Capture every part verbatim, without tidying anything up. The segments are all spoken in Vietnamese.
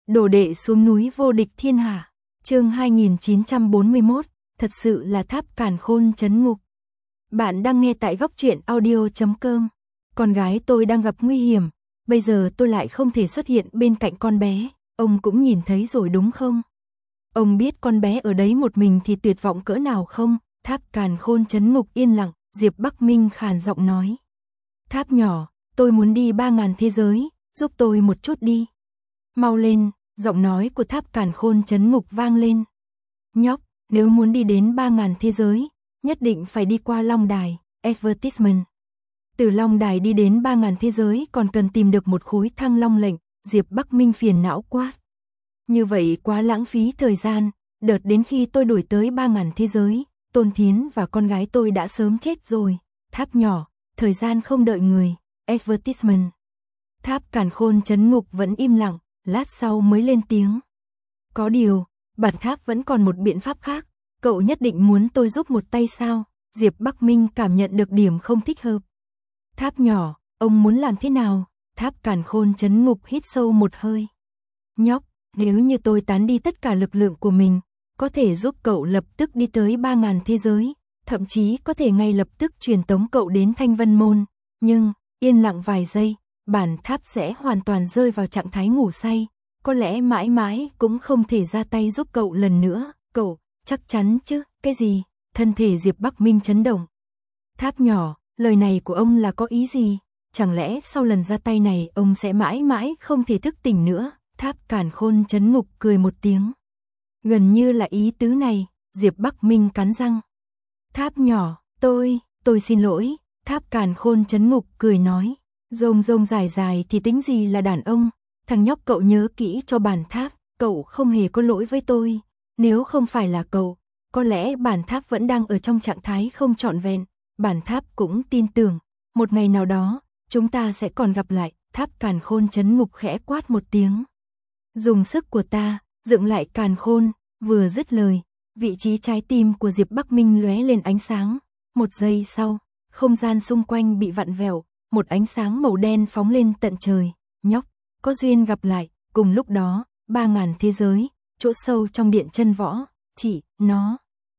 Đồ đệ xuống núi vô địch thiên hạ. Chương hai nghìn chín trăm bốn mươi mốt, thật sự là tháp càn khôn trấn ngục. Bạn đang nghe tại góc truyện audio chấm com. Con gái tôi đang gặp nguy hiểm, bây giờ tôi lại không thể xuất hiện bên cạnh con bé, ông cũng nhìn thấy rồi đúng không? Ông biết con bé ở đấy một mình thì tuyệt vọng cỡ nào không? Tháp càn khôn trấn ngục yên lặng, Diệp Bắc Minh khàn giọng nói. Tháp nhỏ, tôi muốn đi ba ngàn thế giới, giúp tôi một chút đi. Mau lên, giọng nói của tháp càn khôn trấn ngục vang lên. Nhóc, nếu muốn đi đến ba ngàn thế giới, nhất định phải đi qua Long Đài, advertisement. Từ Long Đài đi đến ba ngàn thế giới còn cần tìm được một khối thăng long lệnh, Diệp Bắc Minh phiền não quát. Như vậy quá lãng phí thời gian, đợt đến khi tôi đuổi tới ba ngàn thế giới, Tôn Thiến và con gái tôi đã sớm chết rồi. Tháp nhỏ, thời gian không đợi người, advertisement. Tháp càn khôn trấn ngục vẫn im lặng, lát sau mới lên tiếng. Có điều, bản tháp vẫn còn một biện pháp khác, cậu nhất định muốn tôi giúp một tay sao? Diệp Bắc Minh cảm nhận được điểm không thích hợp. Tháp nhỏ, ông muốn làm thế nào? Tháp càn khôn trấn ngục hít sâu một hơi. Nhóc, nếu như tôi tán đi tất cả lực lượng của mình, có thể giúp cậu lập tức đi tới ba ngàn thế giới, thậm chí có thể ngay lập tức truyền tống cậu đến Thanh Vân Môn. Nhưng, yên lặng vài giây, bản tháp sẽ hoàn toàn rơi vào trạng thái ngủ say, có lẽ mãi mãi cũng không thể ra tay giúp cậu lần nữa. Cậu, chắc chắn chứ? Cái gì? Thân thể Diệp Bắc Minh chấn động. Tháp nhỏ, lời này của ông là có ý gì? Chẳng lẽ sau lần ra tay này ông sẽ mãi mãi không thể thức tỉnh nữa? Tháp càn khôn trấn ngục cười một tiếng. Gần như là ý tứ này, Diệp Bắc Minh cắn răng. Tháp nhỏ, tôi, tôi xin lỗi, tháp càn khôn trấn ngục cười nói. Rông rông dài dài thì tính gì là đàn ông, thằng nhóc cậu nhớ kỹ cho bản tháp, cậu không hề có lỗi với tôi. Nếu không phải là cậu, có lẽ bản tháp vẫn đang ở trong trạng thái không trọn vẹn. Bản tháp cũng tin tưởng, một ngày nào đó, chúng ta sẽ còn gặp lại. Tháp càn khôn trấn ngục khẽ quát một tiếng. Dùng sức của ta, dựng lại càn khôn. Vừa dứt lời, vị trí trái tim của Diệp Bắc Minh lóe lên ánh sáng. Một giây sau, không gian xung quanh bị vặn vẹo, một ánh sáng màu đen phóng lên tận trời. Nhóc, có duyên gặp lại. Cùng lúc đó, ba ngàn thế giới, chỗ sâu trong điện chân võ, chỉ, nó,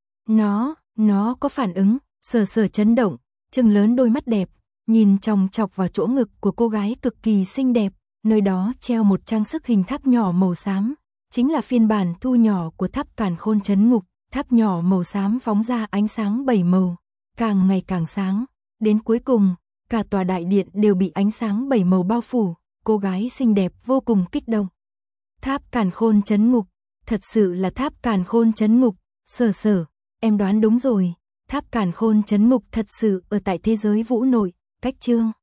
nó, nó có phản ứng, sờ sờ chấn động, trừng lớn đôi mắt đẹp, nhìn chòng chọc vào chỗ ngực của cô gái cực kỳ xinh đẹp, nơi đó treo một trang sức hình tháp nhỏ màu xám, chính là phiên bản thu nhỏ của tháp càn khôn trấn ngục. Tháp nhỏ màu xám phóng ra ánh sáng bảy màu, càng ngày càng sáng, đến cuối cùng, cả tòa đại điện đều bị ánh sáng bảy màu bao phủ, cô gái xinh đẹp vô cùng kích động. Tháp càn khôn trấn ngục, thật sự là tháp càn khôn trấn ngục, Sở Sở, em đoán đúng rồi, tháp càn khôn trấn ngục thật sự ở tại thế giới vũ nội, cách chương